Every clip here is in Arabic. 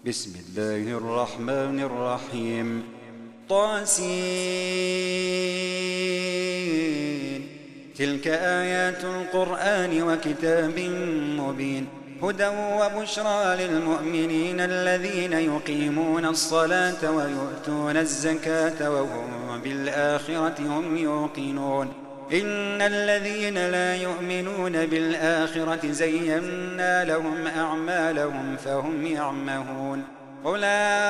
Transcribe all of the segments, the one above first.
بسم الله الرحمن الرحيم. طاسين. تلك آيات القرآن وكتاب مبين، هدى وبشرى للمؤمنين الذين يقيمون الصلاة ويؤتون الزكاة وهم بالآخرة هم يوقنون. إن الذين لا يؤمنون بالآخرة زينا لهم أعمالهم فهم يعمهون. أولئك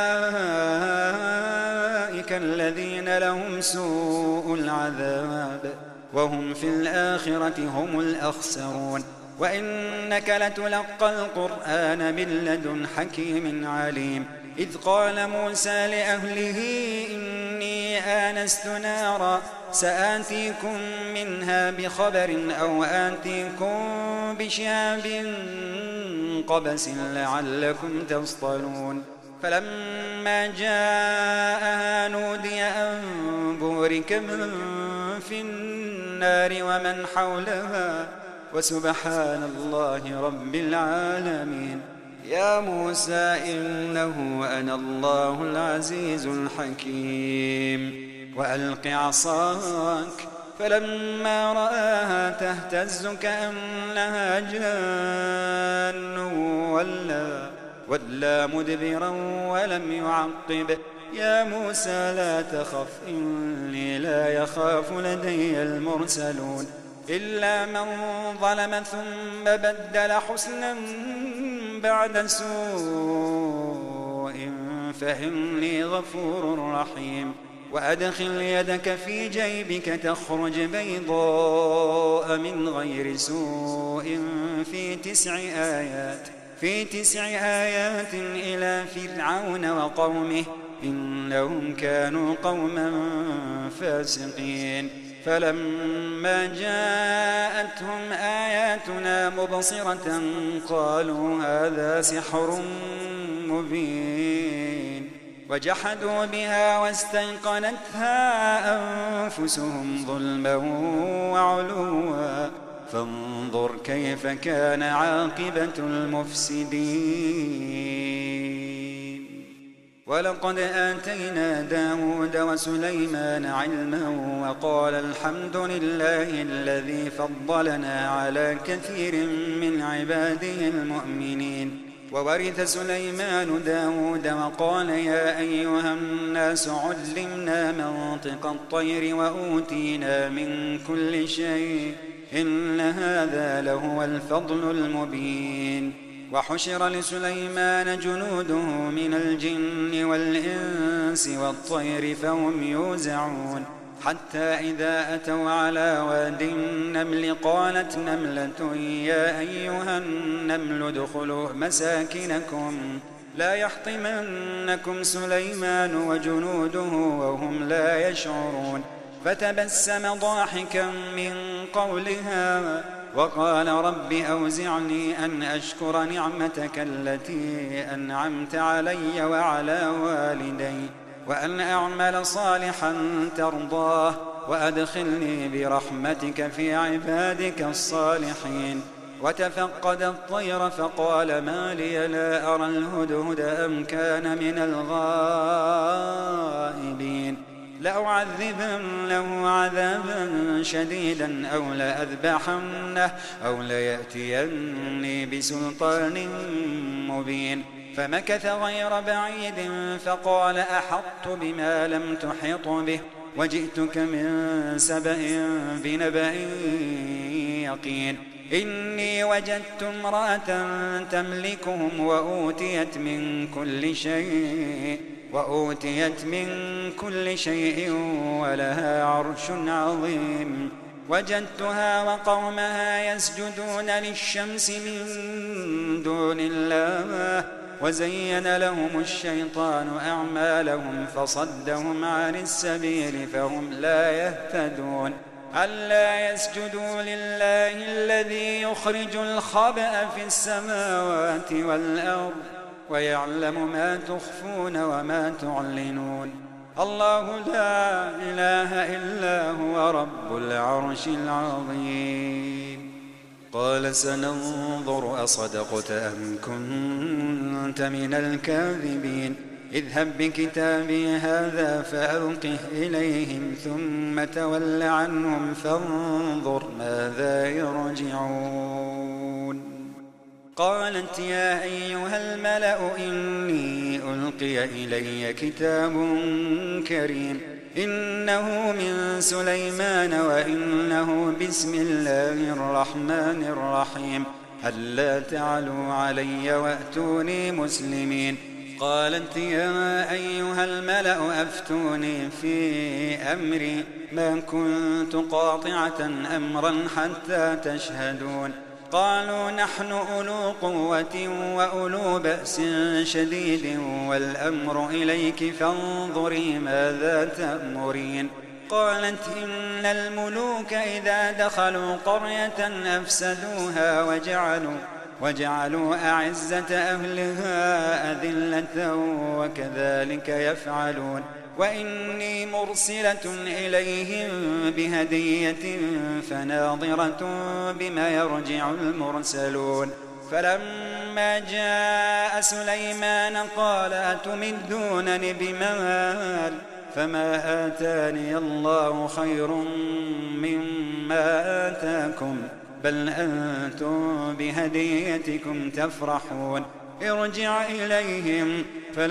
الذين لهم سوء العذاب وهم في الآخرة هم الأخسرون. وإنك لتلقى القرآن من لدن حكيم عليم. إذ قال موسى لأهله إني آنست نارا سآتيكم منها بخبر أو آتيكم بشهاب قبس لعلكم تصطلون. فلما جاءها نودي أن بورك من في النار ومن حولها وسبحان الله رب العالمين. يا موسى إنه أنا الله العزيز الحكيم. وألق عصاك فلما رآها تهتز كأنها جان ولا مدبرا ولم يعقب. يا موسى لا تخف إني لا يخاف لدي المرسلون. إلا من ظلم ثم بدل حسنا بعد سوء فإني غفور رحيم. وأدخل يدك في جيبك تخرج بيضاء من غير سوء في تسع آيات إلى فرعون وقومه إنهم كانوا قوما فاسقين. فلما جاءتهم آياتنا مبصرة قالوا هذا سحر مبين. وجحدوا بها واستيقنتها أنفسهم ظلما وعلوا فانظر كيف كان عاقبة المفسدين. ولقد آتينا داود وسليمان علما وقال الحمد لله الذي فضلنا على كثير من عباده المؤمنين. وورث سليمان داود وقال يا أيها الناس علمنا منطق الطير وأوتينا من كل شيء إن هذا لهو الفضل المبين. وحشر لسليمان جنوده من الجن والإنس والطير فهم يوزعون. حتى إذا أتوا على واد النمل قالت نملة يا أيها النمل ادخلوا مساكنكم لا يحطمنكم سليمان وجنوده وهم لا يشعرون. فتبسم ضاحكا من قولها وقال رب أوزعني أن أشكر نعمتك التي أنعمت علي وعلى والدي وأن أعمل صالحا ترضاه وأدخلني برحمتك في عبادك الصالحين. وتفقد الطير فقال ما لي لا أرى الهدهد أم كان من الغائبين. لأعذبنه عذابا شديدا أو لأذبحنه أو ليأتيني بسلطان مبين. فمكث غير بعيد فقال أحطت بما لم تحط به وجئتك من سبأ بنبأ يقين. إني وجدت امرأة تملكهم وأوتيت من كل شيء ولها عرش عظيم. وجدتها وقومها يسجدون للشمس من دون الله وزين لهم الشيطان أعمالهم فصدهم عن السبيل فهم لا يهتدون. ألا يسجدوا لله الذي يخرج الخبأ في السماوات والأرض ويعلم ما تخفون وما تعلنون. الله لا إله إلا هو رب العرش العظيم. قال سننظر أصدقت أم كنت من الكاذبين اذهب بكتابي هذا فألقه إليهم ثم تول عنهم فانظر ماذا يرجعون. قالت يا أيها الملأ إني ألقي إلي كتاب كريم إنه من سليمان وإنه بسم الله الرحمن الرحيم ألا تعلوا علي وأتوني مسلمين. قالت يا أيها الملأ أفتوني في أمري ما كنت قاطعة أمرا حتى تشهدون. قالوا نحن أولو قوة وأولو بأس شديد والأمر إليك فانظري ماذا تأمرين. قالت إن الملوك إذا دخلوا قرية أفسدوها وجعلوا أعزة أهلها أذلة وكذلك يفعلون. وإني مرسلة إليهم بهدية فناظرة بما يرجع المرسلون. فلما جاء سليمان قال أتمدونني بمال فما آتاني الله خير مما آتاكم بل أنتم بهديتكم تفرحون. ارجع إليهم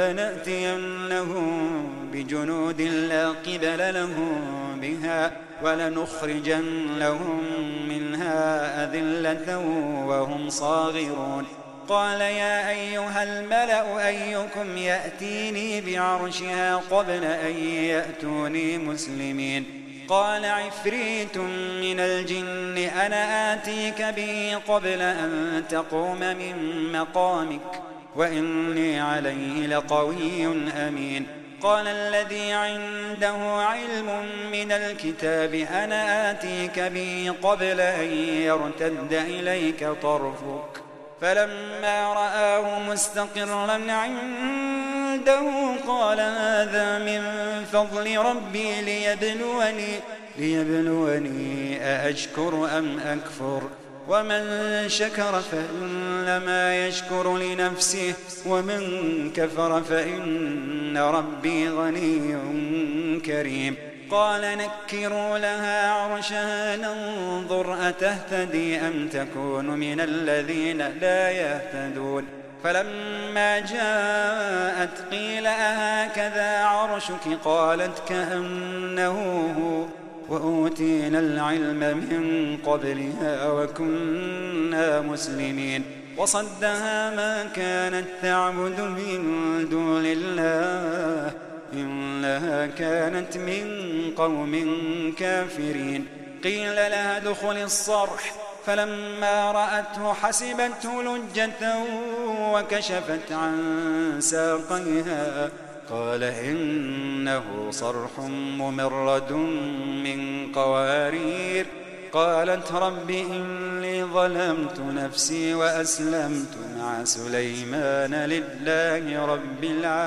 فلنأتينهم بجنود لا قبل لهم بها ولنخرجن لهم منها أذلة وهم صاغرون. قال يا أيها الملأ أيكم يأتيني بعرشها قبل أن يأتوني مسلمين. قال عفريت من الجن أنا آتيك به قبل أن تقوم من مقامك وإني عليه لقوي أمين. قال الذي عنده علم من الكتاب أنا آتيك به قبل أن يرتد إليك طرفك فلما رآه مستقرا عنده قال هذا من فضل ربي ليبلوني أأشكر أم أكفر ومن شكر فإنما يشكر لنفسه ومن كفر فإن ربي غني كريم. قال نكروا لها عرشها ننظر أتهتدي أم تكون من الذين لا يهتدون. فلما جاءت قيل أهكذا عرشك قالت كأنه هو وأوتينا العلم من قبلها وكنا مسلمين. وصدها ما كانت تعبد من دون الله إنها كانت من قوم كافرين. قيل لها ادخل الصرح فلما رأته حسبته لجة وكشفت عن ساقيها قال إنه صرح ممرد من قوارير. قالت رب إني ظلمت نفسي وأسلمت مع سليمان لله رب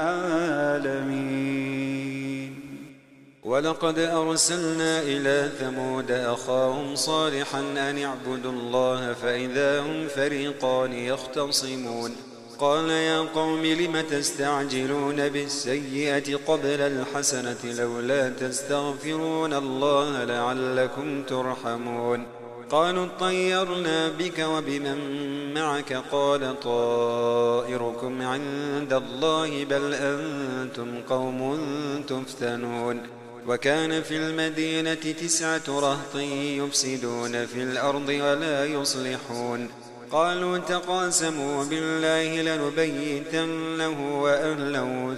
العالمين. ولقد أرسلنا إلى ثمود أخاهم صالحا أن اعبدوا الله فإذا هم فريقان يختصمون. قال يا قوم لم تستعجلون بالسيئة قبل الحسنة لولا تستغفرون الله لعلكم ترحمون. قالوا اطيرنا بك وبمن معك قال طائركم عند الله بل أنتم قوم تفتنون. وكان في المدينة 9 رهط يفسدون في الأرض ولا يصلحون. قالوا تقاسموا بالله لنبيتنه وأهله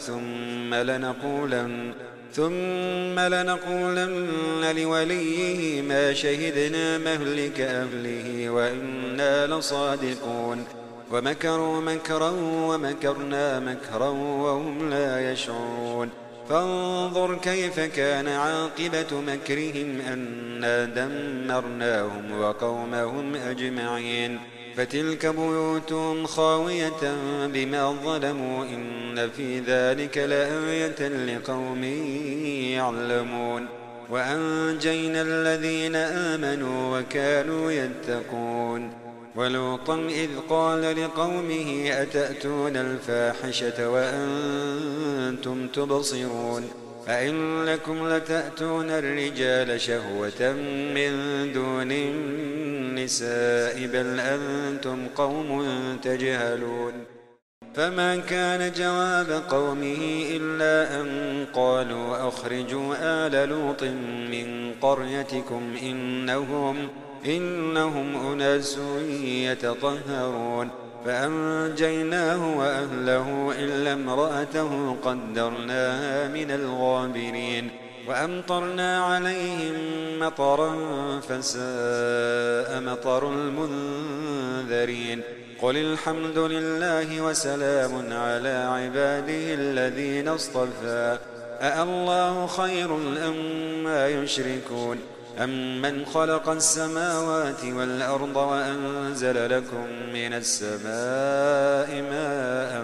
ثم لنقولن لوليه ما شهدنا مهلك أهله وإنا لصادقون. ومكروا مكرا ومكرنا مكرا وهم لا يشعرون. فانظر كيف كان عاقبة مكرهم أنا دمرناهم وقومهم أجمعين. فتلك بيوتهم خاوية بما ظلموا إن في ذلك لآية لقوم يعلمون. وأنجينا الذين آمنوا وكانوا يتقون. ولوطا إذ قال لقومه أتأتون الفاحشة وأنتم تبصرون أئنكم لتأتون الرجال شهوة من دون النساء بل أنتم قوم تجهلون فما كان جواب قومه إلا أن قالوا أخرجوا آل لوط من قريتكم إنهم أناس يتطهرون فأنجيناه وأهله إلا امرأته قدرناها من الغابرين وأمطرنا عليهم مطرا فساء مطر المنذرين قل الحمد لله وسلام على عباده الذين اصطفى أألله خير أما يشركون أمن خلق السماوات والأرض وأنزل لكم من السماء ماء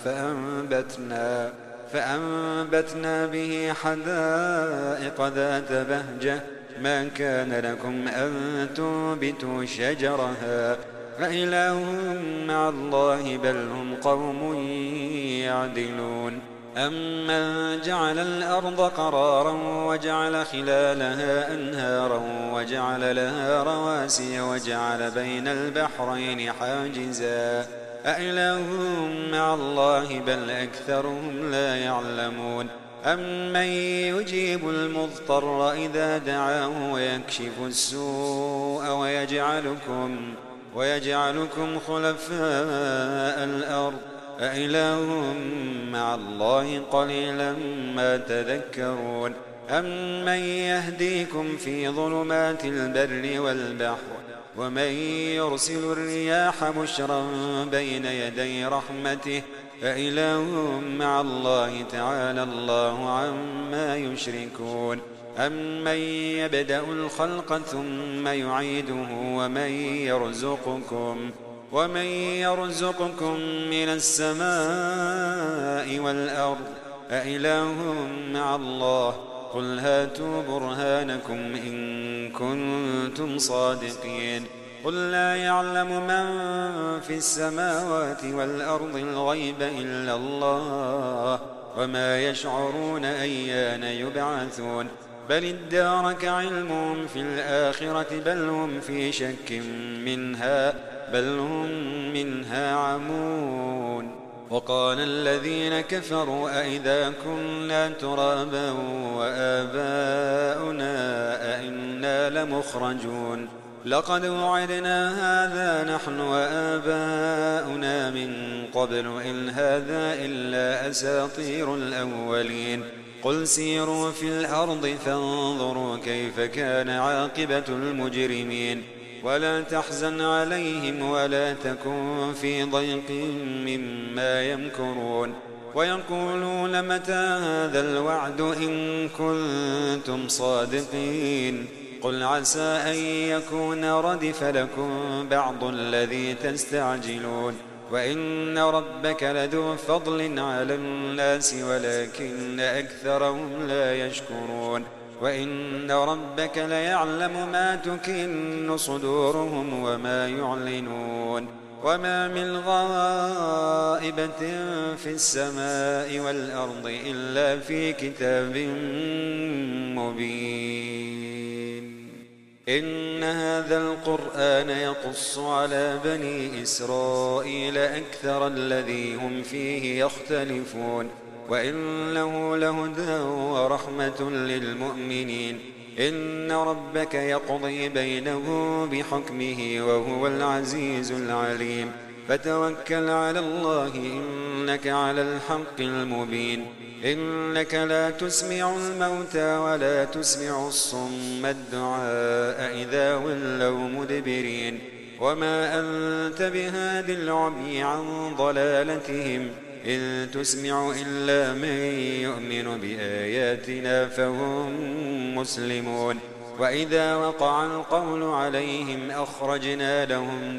فأنبتنا به حدائق ذات بهجة ما كان لكم أن تنبتوا شجرها أإله مع الله بل هم قوم يعدلون أمن جعل الأرض قرارا وجعل خلالها أنهارا وجعل لها رواسي وجعل بين البحرين حاجزا أإله مع الله بل أكثرهم لا يعلمون أمن يجيب المضطر إذا دعاه ويكشف السوء ويجعلكم خلفاء الأرض أإله مع الله قليلا ما تذكرون أمن يهديكم في ظلمات البر والبحر ومن يرسل الرياح بشرا بين يدي رحمته أإله مع الله تعالى الله عما يشركون أمن يبدأ الخلق ثم يعيده ومن يرزقكم من السماء والأرض أإله مع الله قل هاتوا برهانكم إن كنتم صادقين قل لا يعلم من في السماوات والأرض الغيب إلا الله وما يشعرون أيان يبعثون بل ادارك علمهم في الآخرة بل هم في شك بل هم منها عمون وقال الذين كفروا أئذا كنا ترابا وآباؤنا أئنا لمخرجون لقد وعدنا هذا نحن وآباؤنا من قبل إن هذا إلا أساطير الأولين قل سيروا في الأرض فانظروا كيف كان عاقبة المجرمين ولا تحزن عليهم ولا تكن في ضيق مما يمكرون ويقولون متى هذا الوعد إن كنتم صادقين قل عسى أن يكون ردف لكم بعض الذي تستعجلون وإن ربك لذو فضل على الناس ولكن أكثرهم لا يشكرون وإن ربك ليعلم ما تكن صدورهم وما يعلنون وما من غائبة في السماء والأرض إلا في كتاب مبين إن هذا القرآن يقص على بني إسرائيل أكثر الذي هم فيه يختلفون وإنه لهدى ورحمة للمؤمنين إن ربك يقضي بينه بحكمه وهو العزيز العليم فتوكل على الله إنك على الحق المبين إنك لا تسمع الموتى ولا تسمع الصم الدعاء إذا ولوا مدبرين وما أنت بهاد العمي عن ضلالتهم إن تسمع إلا من يؤمن بآياتنا فهم مسلمون وإذا وقع القول عليهم أخرجنا لهم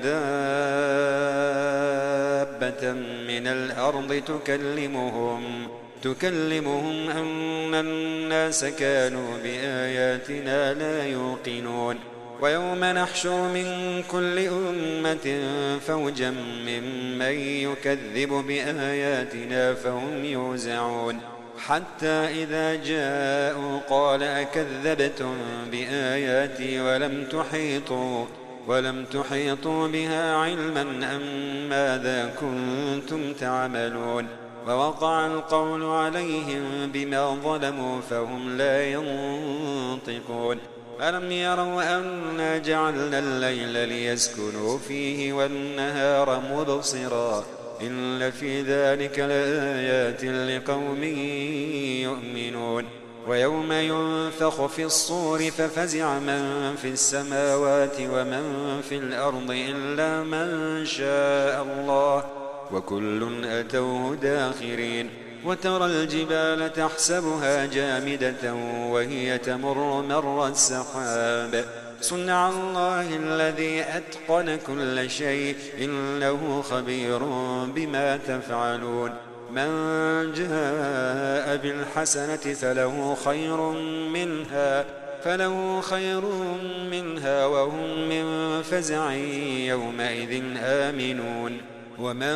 دابة من الأرض تكلمهم أن الناس كانوا بآياتنا لا يوقنون ويوم نحشر من كل أمة فوجا ممن يكذب بآياتنا فهم يوزعون حتى إذا جاءوا قال أكذبتم بآياتي ولم تحيطوا بها علما أم ماذا كنتم تعملون ووقع القول عليهم بما ظلموا فهم لا ينطقون ألم يروا أنا جعلنا الليل ليسكنوا فيه والنهار مبصرا إن في ذلك لآيات لقوم يؤمنون ويوم ينفخ في الصور ففزع من في السماوات ومن في الأرض إلا من شاء الله وكل أتوه داخرين وترى الجبال تحسبها جامدة وهي تمر مر السحاب صنع الله الذي أتقن كل شيء إنه خبير بما تفعلون من جاء بالحسنة فله خير منها وهم من فزع يومئذ آمنون ومن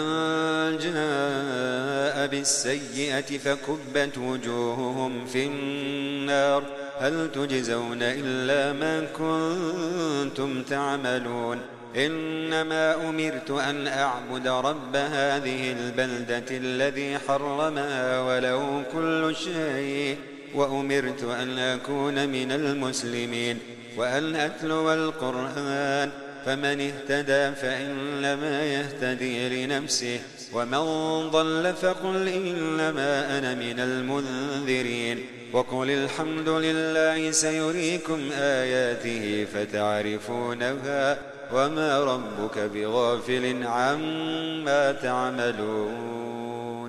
جاء بالسيئة فكبت وجوههم في النار هل تجزون إلا ما كنتم تعملون إنما أمرت أن أعبد رب هذه البلدة الذي حرمها وله كل شيء وأمرت أن أكون من المسلمين وأن أتلو القرآن فمن اهتدى فإنما يهتدي لنفسه ومن ضل فقل إنما أنا من المنذرين وقل الحمد لله سيريكم آياته فتعرفونها وما ربك بغافل عما تعملون